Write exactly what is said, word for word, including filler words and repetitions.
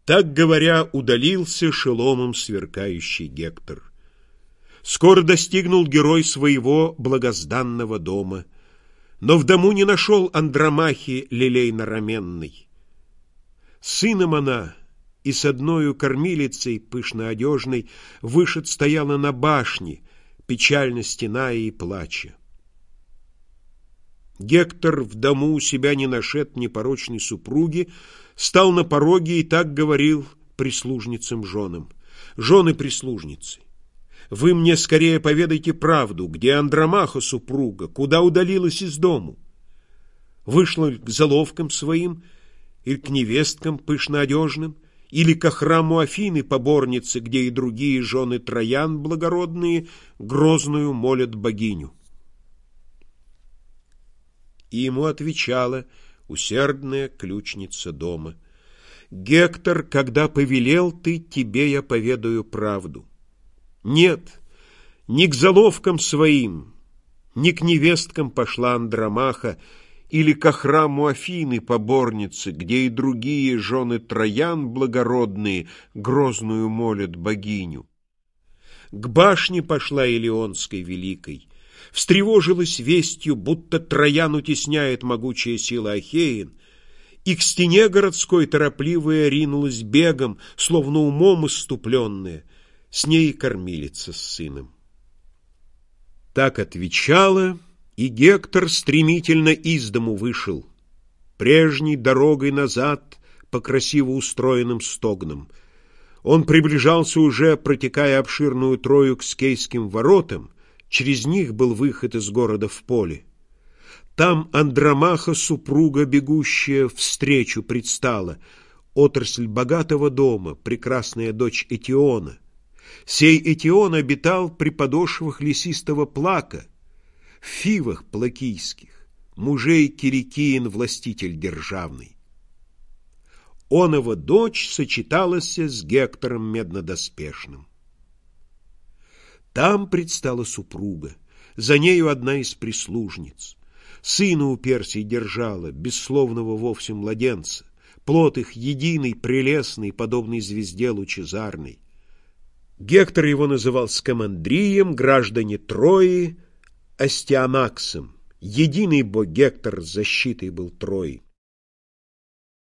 Так говоря, удалился шеломом сверкающий Гектор. Скоро достигнул герой своего благозданного дома, но в дому не нашел Андромахи лилейно-раменной. Сыном она и с одною кормилицей пышно-одежной вышед стояла на башне, печально стеная и плача. Гектор, в дому у себя не нашед непорочной супруги, стал на пороге и так говорил прислужницам-женам: «Жены-прислужницы, вы мне скорее поведайте правду, где Андромаха супруга, куда удалилась из дому? Вышла к заловкам своим, или к невесткам пышно-одежным, или ко храму Афины поборницы, где и другие жены Троян благородные грозную молят богиню?» И ему отвечала усердная ключница дома: «Гектор, когда повелел ты, тебе я поведаю правду. Нет, ни к заловкам своим, ни к невесткам пошла Андромаха, или ко храму Афины поборницы, где и другие жены Троян благородные грозную молят богиню. К башне пошла Илионской великой, встревожилась вестью, будто Троян утесняет могучая сила Ахеин, и к стене городской торопливая ринулась бегом, словно умом исступленная, с ней и кормилица с сыном». Так отвечала, и Гектор стремительно из дому вышел, прежней дорогой назад по красиво устроенным стогнам. Он приближался уже, протекая обширную Трою к Скейским воротам, через них был выход из города в поле. Там Андромаха, супруга бегущая, встречу предстала, отрасль богатого дома, прекрасная дочь Этиона. Сей Этион обитал при подошвах лесистого Плака, в фивах плакийских, мужей Кирикиин властитель державный. Онова дочь сочеталась с Гектором меднодоспешным. Там предстала супруга, за нею одна из прислужниц. Сына у Персии держала, бессловного вовсе младенца, плод их единый, прелестный, подобный звезде лучезарной. Гектор его называл Скамандрием, граждане Трои — Астиамаксом. Единый бог Гектор с защитой был Трои.